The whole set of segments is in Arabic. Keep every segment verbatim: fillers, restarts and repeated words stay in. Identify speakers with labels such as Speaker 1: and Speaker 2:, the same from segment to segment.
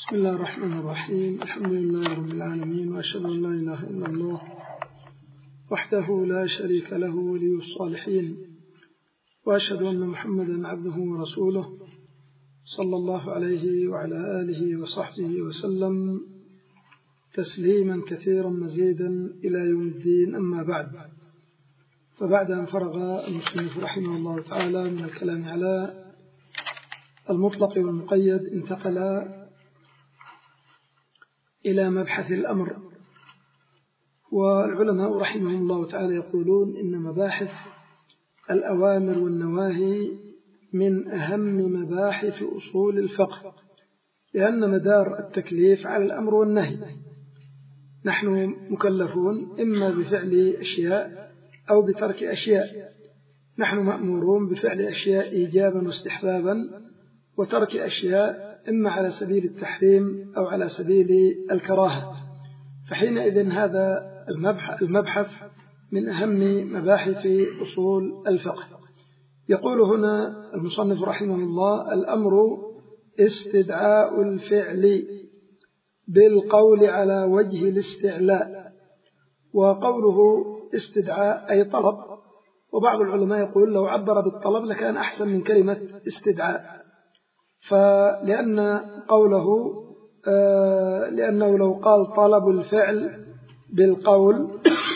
Speaker 1: بسم الله الرحمن الرحيم. الحمد لله رب العالمين، وأشهد أن لا إله إلا الله وحده لا شريك له ولي الصالحين، وأشهد أن محمدا عبده ورسوله صلى الله عليه وعلى آله وصحبه وسلم تسليما كثيرا مزيدا إلى يوم الدين. أما بعد، فبعد أن فرغ المصنف رحمه الله تعالى من الكلام على المطلق والمقيد، انتقل إلى مبحث الأمر. والعلماء رحمهم الله تعالى يقولون إن مباحث الأوامر والنواهي من أهم مباحث أصول الفقه، لأن مدار التكليف على الأمر والنهي. نحن مكلفون إما بفعل أشياء أو بترك أشياء. نحن مأمورون بفعل أشياء إيجابا واستحبابا، وترك أشياء إما على سبيل التحريم أو على سبيل الكراهة. فحينئذ هذا المبحث من أهم مباحث أصول الفقه. يقول هنا المصنف رحمه الله: الأمر استدعاء الفعل بالقول على وجه الاستعلاء. وقوله استدعاء أي طلب، وبعض العلماء يقول لو عبر بالطلب لكان أحسن من كلمة استدعاء، فلأن قوله آه لأنه لو قال طلب الفعل بالقول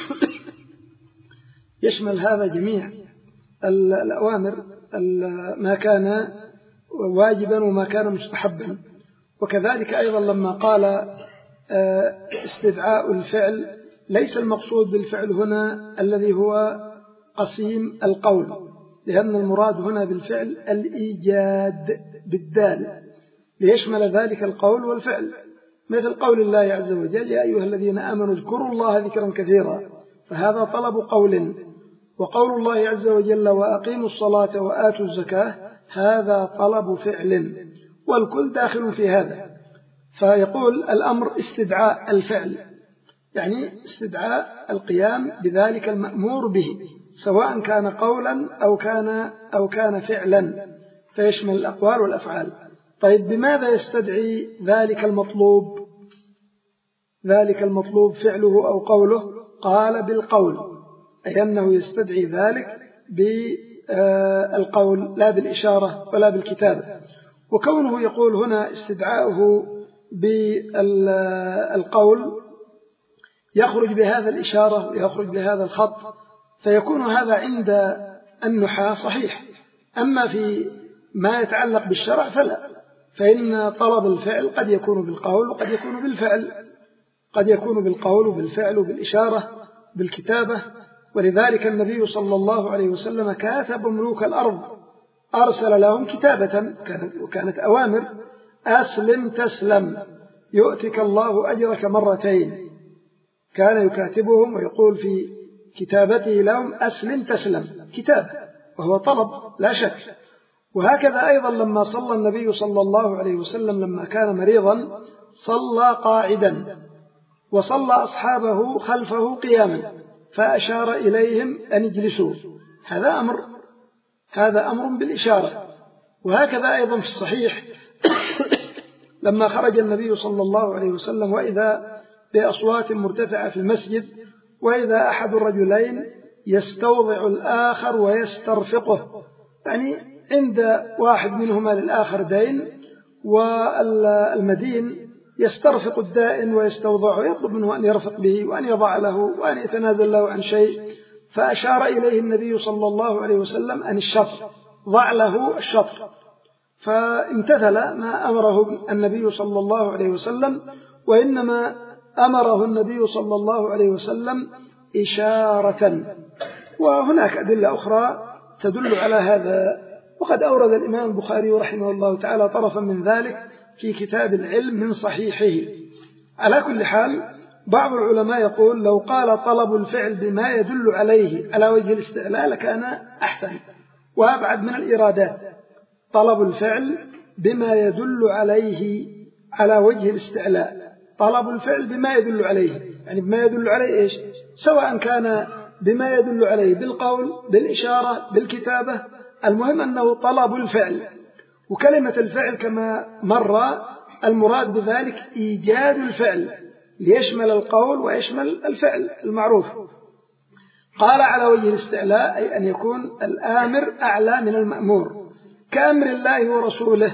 Speaker 1: يشمل هذا جميع الأوامر، ما كان واجبا وما كان مستحبا. وكذلك أيضا لما قال آه استدعاء الفعل، ليس المقصود بالفعل هنا الذي هو قسيم القول، لأن المراد هنا بالفعل الإيجاد بالدال، ليشمل ذلك القول والفعل، مثل قول الله عز وجل: يا أيها الذين آمنوا اذكروا الله ذكرا كثيرا، فهذا طلب قول. وقول الله عز وجل: وأقيموا الصلاة وآتوا الزكاة، هذا طلب فعل، والكل داخل في هذا. فيقول الأمر استدعاء الفعل، يعني استدعاء القيام بذلك المأمور به، سواء كان قولا أو كان أو كان فعلا، فيشمل الأقوال والأفعال. طيب، بماذا يستدعي ذلك المطلوب؟ ذلك المطلوب فعله أو قوله؟ قال: بالقول، أي أنه يستدعي ذلك بالقول لا بالإشارة ولا بالكتابة. وكونه يقول هنا استدعاؤه بالقول يخرج بهذا الإشارة ويخرج بهذا الخط، فيكون هذا عند النحاة صحيح. أما في ما يتعلق بالشرع فلا، فإن طلب الفعل قد يكون بالقول وقد يكون بالفعل، قد يكون بالقول وبالفعل وبالإشارة بالكتابة. ولذلك النبي صلى الله عليه وسلم كاتب ملوك الأرض، أرسل لهم كتابة وكانت أوامر: أسلم تسلم يؤتك الله أجرك مرتين. كان يكاتبهم ويقول في كتابته لهم: أسلم تسلم، كتاب، وهو طلب لا شك. وهكذا أيضا لما صلى النبي صلى الله عليه وسلم لما كان مريضا صلى قاعدا، وصلى أصحابه خلفه قياما، فأشار إليهم أن يجلسوا. هذا أمر هذا أمر بالإشارة. وهكذا أيضا في الصحيح لما خرج النبي صلى الله عليه وسلم وإذا بأصوات مرتفعة في المسجد، وإذا أحد الرجلين يستوضع الآخر ويسترفقه، يعني عند واحد منهما للآخر دين، والمدين يسترفق الدائن ويستوضعه، يطلب منه أن يرفق به وأن يضع له وأن يتنازل له عن شيء، فأشار إليه النبي صلى الله عليه وسلم أن الشطر، ضع له الشطر، فامتثل ما أمره النبي صلى الله عليه وسلم. وإنما أمره النبي صلى الله عليه وسلم إشارة. وهناك أدلة أخرى تدل على هذا، وقد أورد الإمام البخاري رحمه الله تعالى طرفا من ذلك في كتاب العلم من صحيحه. على كل حال، بعض العلماء يقول لو قال طلب الفعل بما يدل عليه على وجه الاستعلاء لكان أحسن وأبعد من الإرادات. طلب الفعل بما يدل عليه على وجه الاستعلاء، طلب الفعل بما يدل عليه، يعني بما يدل عليه إيش؟ سواء كان بما يدل عليه بالقول بالإشارة بالكتابة، المهم أنه طلب الفعل. وكلمة الفعل كما مر المراد بذلك إيجاد الفعل ليشمل القول ويشمل الفعل المعروف. قال على وجه الاستعلاء أي أن يكون الآمر أعلى من المأمور، كأمر الله ورسوله،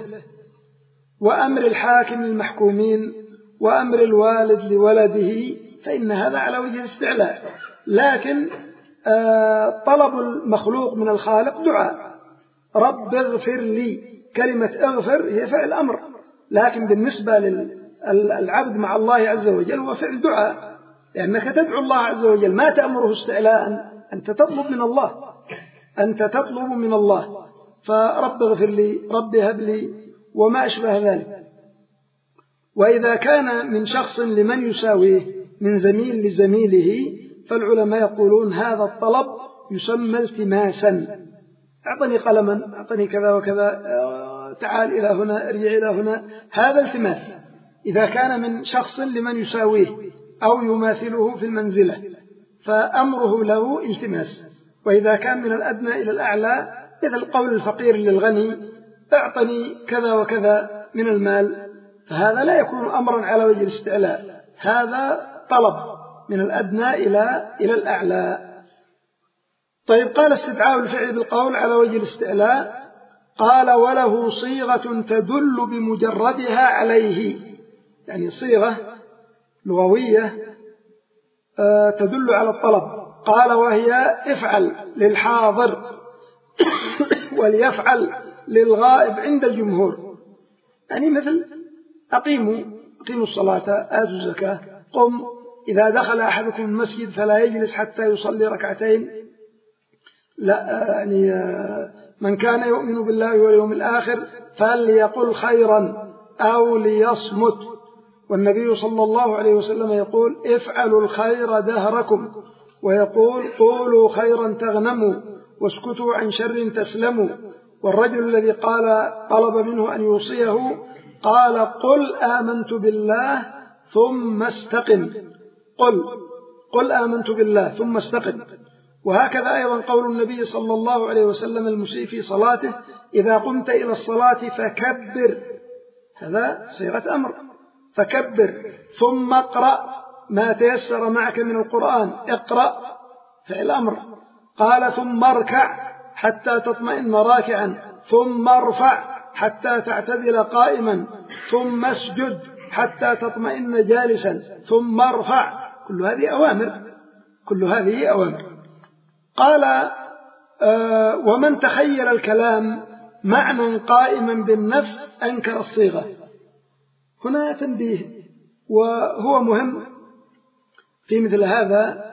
Speaker 1: وأمر الحاكم للمحكومين، وأمر الوالد لولده، فإن هذا على وجه الاستعلاء. لكن آه طلب المخلوق من الخالق دعاء، رب اغفر لي، كلمة اغفر هي فعل أمر، لكن بالنسبة للعبد مع الله عز وجل هو فعل دعاء، لأنك تدعو الله عز وجل، ما تأمره استعلاء، أنت تطلب من الله، أنت تطلب من الله، فرب اغفر لي، رب هب لي، وما أشبه ذلك. وإذا كان من شخص لمن يساويه، من زميل لزميله، فالعلماء يقولون هذا الطلب يسمى التماسا، أعطني قلما، أعطني كذا وكذا، تعال إلى هنا، ارجع إلى هنا، هذا التماس إذا كان من شخص لمن يساويه أو يماثله في المنزلة، فأمره له التماس. وإذا كان من الأدنى إلى الأعلى، مثل قول الفقير للغني أعطني كذا وكذا من المال، فهذا لا يكون أمرا على وجه الاستعلاء، هذا طلب من الأدنى إلى إلى الأعلى. طيب، قال استدعاء الفعل بالقول على وجه الاستعلاء، قال وله صيغة تدل بمجردها عليه، يعني صيغة لغوية تدل على الطلب. قال وهي افعل للحاضر وليفعل للغائب عند الجمهور، يعني مثل أقيموا أقيموا الصلاة، آتوا الزكاة، قم إذا دخل أحدكم المسجد فلا يجلس حتى يصلي ركعتين، لا يعني من كان يؤمن بالله واليوم الآخر فليقل خيرا أو ليصمت. والنبي صلى الله عليه وسلم يقول افعلوا الخير دهركم، ويقول قولوا خيرا تغنموا واسكتوا عن شر تسلموا. والرجل الذي قال طلب منه أن يوصيه قال قل آمنت بالله ثم استقم، قل قل آمنت بالله ثم استقم. وهكذا أيضا قول النبي صلى الله عليه وسلم المسيء في صلاته إذا قمت إلى الصلاة فكبر، هذا صيغة أمر، فكبر، ثم اقرأ ما تيسر معك من القرآن، اقرأ فعل أمر. قال ثم اركع حتى تطمئن راكعا، ثم ارفع حتى تعتدل قائما، ثم اسجد حتى تطمئن جالسا، ثم ارفع. كل هذه أوامر، كل هذه أوامر. قال آه ومن تخيل الكلام معنى قائما بالنفس أنكر الصيغة. هنا تنبيه وهو مهم في مثل هذا.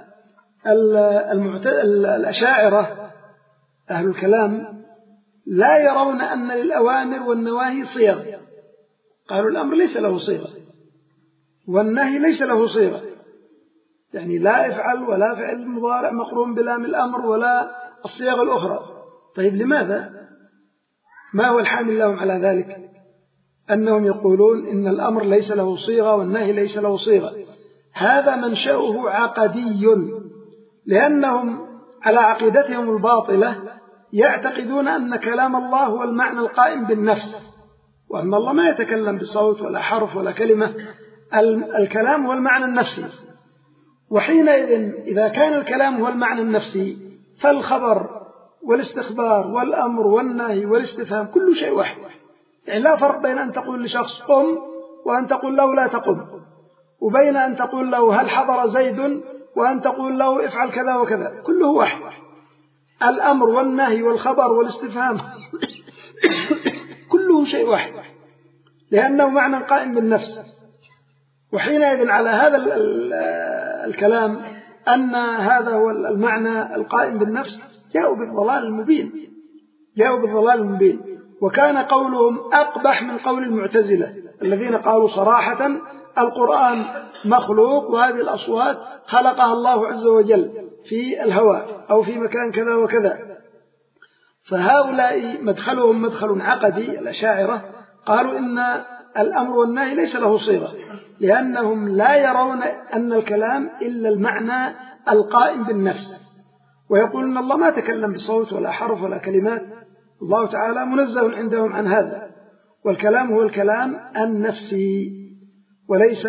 Speaker 1: الأشاعرة أهل الكلام لا يرون أن للأوامر والنواهي صيغ، قالوا الأمر ليس له صيغة والنهي ليس له صيغة، يعني لا افعل ولا فعل مضارع مقرون بلام الأمر ولا الصيغ الأخرى. طيب لماذا؟ ما هو الحامل لهم على ذلك؟ أنهم يقولون إن الأمر ليس له صيغة والنهي ليس له صيغة. هذا منشأه عقدي، لأنهم على عقيدتهم الباطلة يعتقدون أن كلام الله هو المعنى القائم بالنفس، وأن الله ما يتكلم بصوت ولا حرف ولا كلمة، الكلام هو المعنى النفسي. وحينئذ إذا كان الكلام هو المعنى النفسي فالخبر والاستخبار والأمر والنهي والاستفهام كل شيء واحد، يعني لا فرق بين أن تقول لشخص قم وأن تقول له لا تقم، وبين أن تقول له هل حضر زيد وأن تقول له افعل كذا وكذا، كله واحد. الأمر والنهي والخبر والاستفهام كله شيء واحد، لأنه معنى قائم بالنفس. وحينئذ على هذا الكلام أن هذا هو المعنى القائم بالنفس جاءوا بالضلال المبين، جاءوا بالضلال المبين. وكان قولهم أقبح من قول المعتزلة الذين قالوا صراحة القرآن مخلوق وهذه الأصوات خلقها الله عز وجل في الهواء أو في مكان كذا وكذا. فهؤلاء مدخلهم مدخل عقدي. الأشاعرة قالوا إن الأمر والنهي ليس له صيغة، لأنهم لا يرون أن الكلام إلا المعنى القائم بالنفس، ويقولون الله ما تكلم بصوت ولا حرف ولا كلمات، الله تعالى منزه عندهم عن هذا. والكلام هو الكلام النفسي وليس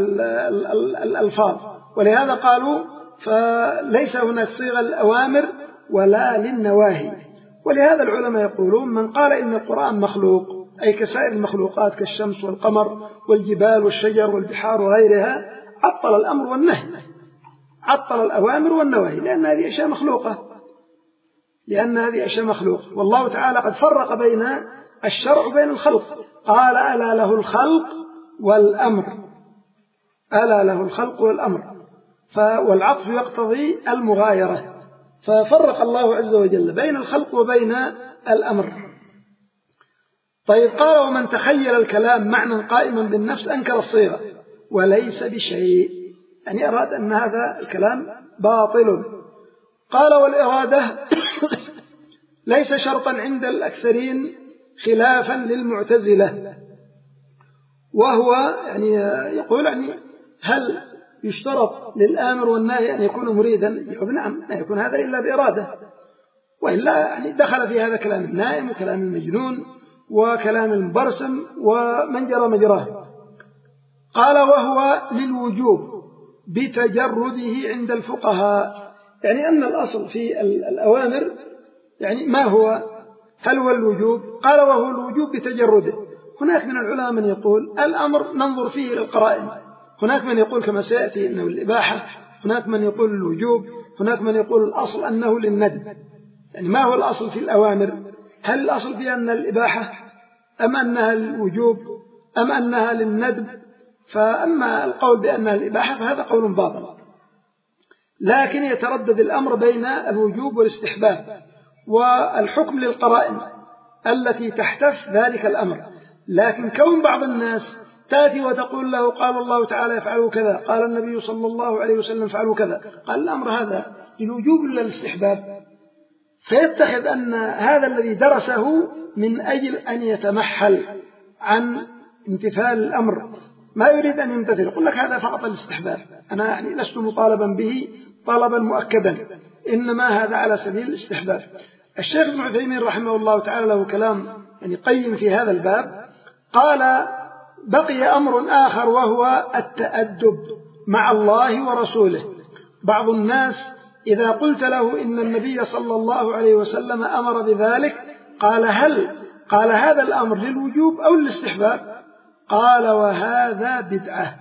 Speaker 1: الألفاظ. ولهذا قالوا فليس هناك صيغة الأوامر ولا للنواهي. ولهذا العلماء يقولون من قال إن القرآن مخلوق أي كسائر المخلوقات كالشمس والقمر والجبال والشجر والبحار وغيرها عطل الأمر والنهي، عطل الأوامر والنواهي، لأن هذه أشياء مخلوقة لأن هذه أشياء مخلوقة والله تعالى قد فرق بين الشرع وبين الخلق، قال ألا له الخلق والأمر، ألا له الخلق والأمر، والعطف يقتضي المغايرة، ففرق الله عز وجل بين الخلق وبين الأمر. طيب قال ومن تخيل الكلام معنى قائما بالنفس أنكر الصيغة وليس بشيء، يعني أراد أن هذا الكلام باطل. قال والإرادة ليس شرطا عند الأكثرين خلافا للمعتزلة، وهو يعني يقول يعني هل يشترط للآمر والناهي أن يكون مريدا؟ يقول نعم، لا يكون هذا إلا بإرادة، وإلا يعني دخل في هذا كلام النائم وكلام المجنون وكلام المبرسم ومن جرى مجراه. قال وهو للوجوب بتجرده عند الفقهاء، يعني أن الأصل في الأوامر يعني ما هو؟ هل هو الوجوب؟ قال وهو الوجوب بتجرده. هناك من العلماء من يقول الأمر ننظر فيه إلى القرائن، هناك من يقول كما سيأتي أنه الإباحة، هناك من يقول الوجوب، هناك من يقول الأصل أنه للندب. يعني ما هو الأصل في الأوامر؟ هل الأصل في أن الإباحة أم أنها الوجوب أم أنها للندب؟ فأما القول بأنها الإباحة فهذا قول باطل، لكن يتردد الأمر بين الوجوب والاستحباب، والحكم للقرائن التي تحتف ذلك الأمر. لكن كون بعض الناس تأتي وتقول له قال الله تعالى افعلوا كذا، قال النبي صلى الله عليه وسلم افعلوا كذا، قال الأمر هذا للوجوب ولا للاستحباب؟ فيتخذ أن هذا الذي درسه من أجل أن يتمحل عن امتثال الأمر، ما يريد أن يمتثل، يقول لك هذا فقط الاستحباب، أنا يعني لست مطالبا به طلبا مؤكدا، إنما هذا على سبيل الاستحباب. الشيخ ابن عثيمين رحمه الله تعالى له كلام يعني قيم في هذا الباب، قال بقي أمر آخر وهو التأدب مع الله ورسوله. بعض الناس إذا قلت له إن النبي صلى الله عليه وسلم أمر بذلك، قال هل قال هذا الأمر للوجوب أو للاستحباب؟ قال وهذا بدعة.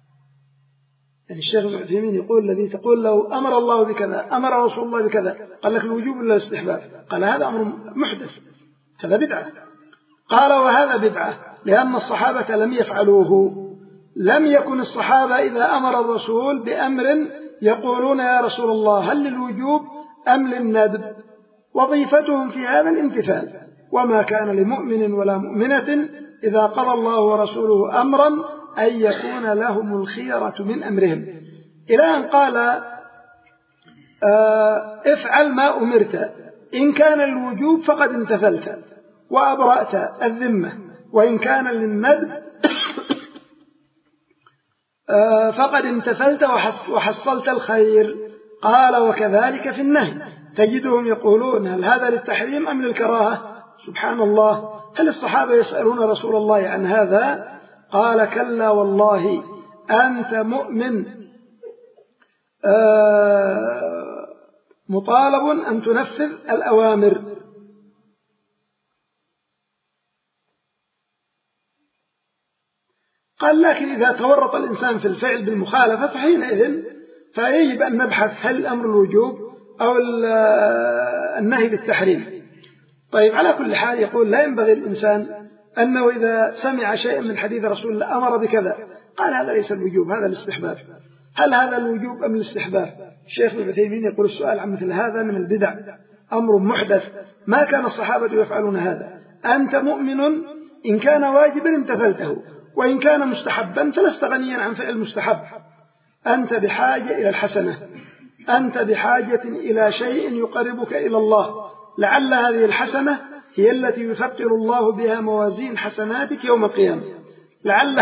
Speaker 1: يعني الشيخ ابن عثيمين يقول الذي تقول له أمر الله بكذا أمر رسول الله بكذا، قال لك الوجوب ولا الاستحباب؟ قال هذا أمر محدث، هذا بدعة. قال وهذا بدعة لأن الصحابة لم يفعلوه، لم يكن الصحابة إذا أمر الرسول بأمر يقولون يا رسول الله هل للوجوب أم للندب، وظيفتهم في هذا الامتثال، وما كان لمؤمن ولا مؤمنة إذا قضى الله ورسوله أمرا أن يكون لهم الخيرة من أمرهم، إلى أن قال افعل ما أمرت، إن كان الوجوب فقد امتثلت وأبرأت الذمة، وإن كان للندب فقد امتثلت وحصلت الخير. قال وكذلك في النهي تجدهم يقولون هل هذا للتحريم أم للكراهة؟ سبحان الله، هل الصحابة يسألون رسول الله عن هذا؟ قال كلا والله أنت مؤمن مطالب أن تنفذ الأوامر. قال لكن إذا تورط الإنسان في الفعل بالمخالفة فحينئذ فيجب أن نبحث هل الأمر الوجوب أو النهي بالتحريم. طيب على كل حال يقول لا ينبغي الإنسان أنه إذا سمع شيء من حديث رسول الله أمر بكذا قال هذا ليس الوجوب هذا الاستحباب، هل هذا الوجوب أم الاستحباب؟ الشيخ ابن عثيمين يقول السؤال عن مثل هذا من البدع، أمر محدث ما كان الصحابة يفعلون هذا. أنت مؤمن إن كان واجبا امتثلته، وإن كان مستحبا فلست غنيا عن فعل المستحب. أنت بحاجة إلى الحسنة، أنت بحاجة إلى شيء يقربك إلى الله، لعل هذه الحسنة هي التي يثقل الله بها موازين حسناتك يوم القيامة، لعل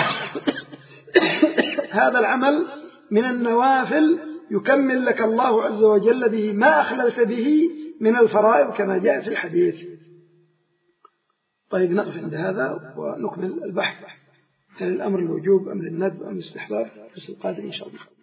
Speaker 1: هذا العمل من النوافل يكمل لك الله عز وجل به ما أخللت به من الفرائض كما جاء في الحديث. طيب نقف عند هذا ونكمل البحث. هل الأمر الوجوب أم للندب أم الاستحباب؟ في الدرس القادم إن شاء الله.